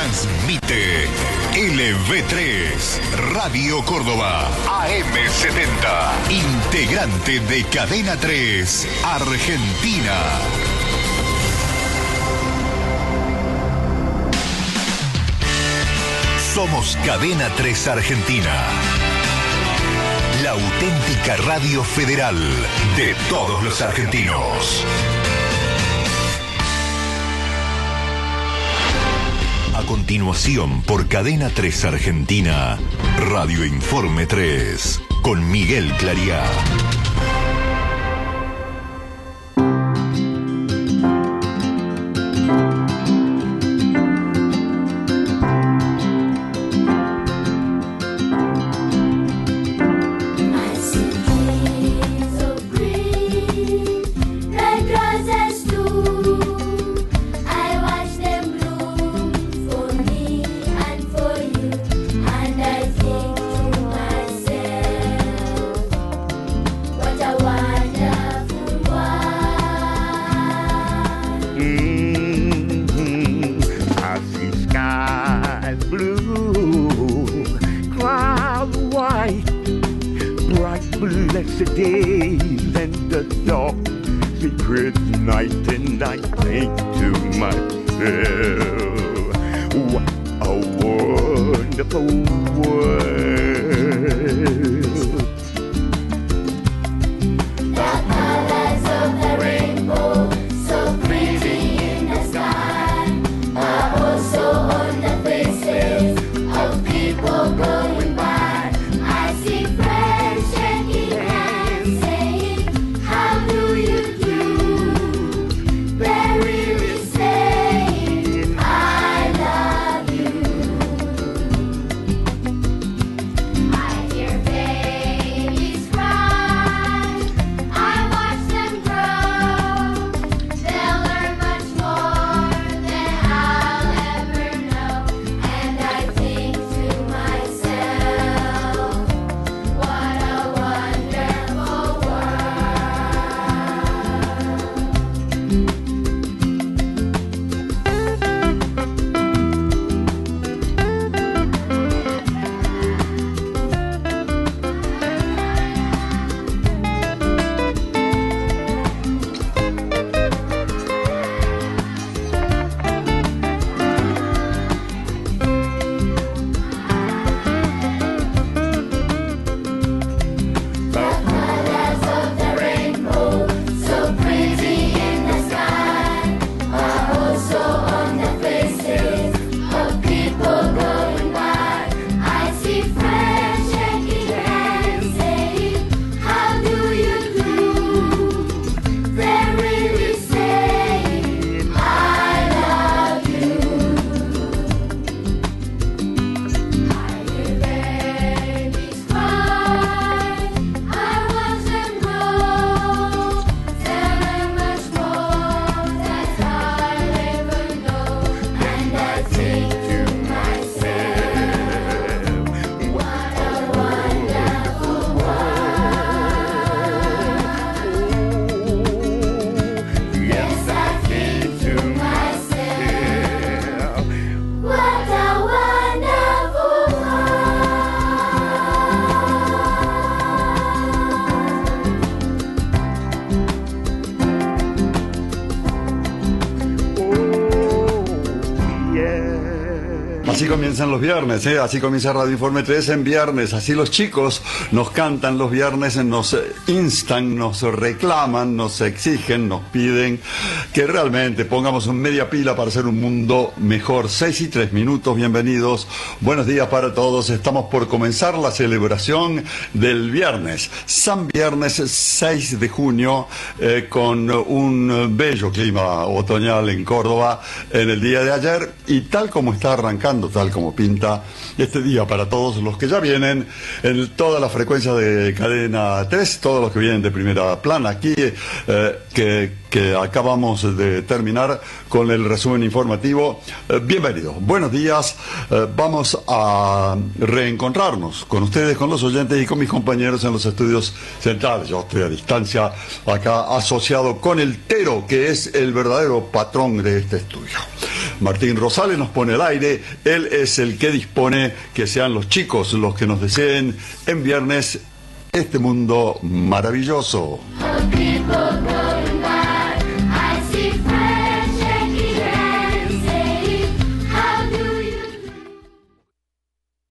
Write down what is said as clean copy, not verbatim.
Transmite LV3, Radio Córdoba, AM70, integrante de Cadena 3, Argentina. Somos Cadena 3 Argentina, la auténtica radio federal de todos los argentinos. A continuación, por Cadena 3 Argentina, Radio Informe 3, con Miguel Clariá. Así comienzan los viernes, así comienza Radio Informe 3 en viernes, así los chicos nos cantan los viernes, nos instan, nos reclaman, nos exigen, nos piden que realmente pongamos un media pila para hacer un mundo mejor. 6:03, bienvenidos, buenos días para todos. Estamos por comenzar la celebración del viernes, San Viernes 6 de junio, con un bello clima otoñal en Córdoba en el día de ayer, y tal como está arrancando, tal como pinta este día para todos los que ya vienen en toda la frecuencia de Cadena 3, todos los que vienen de primera plana aquí, que acabamos de terminar con el resumen informativo. Bienvenidos, buenos días. Vamos a reencontrarnos con ustedes, con los oyentes y con mis compañeros en los estudios centrales. Yo estoy a distancia acá asociado con el Tero, que es el verdadero patrón de este estudio. Martín Rosales nos pone al aire. Él es el que dispone que sean los chicos los que nos deseen en viernes este mundo maravilloso.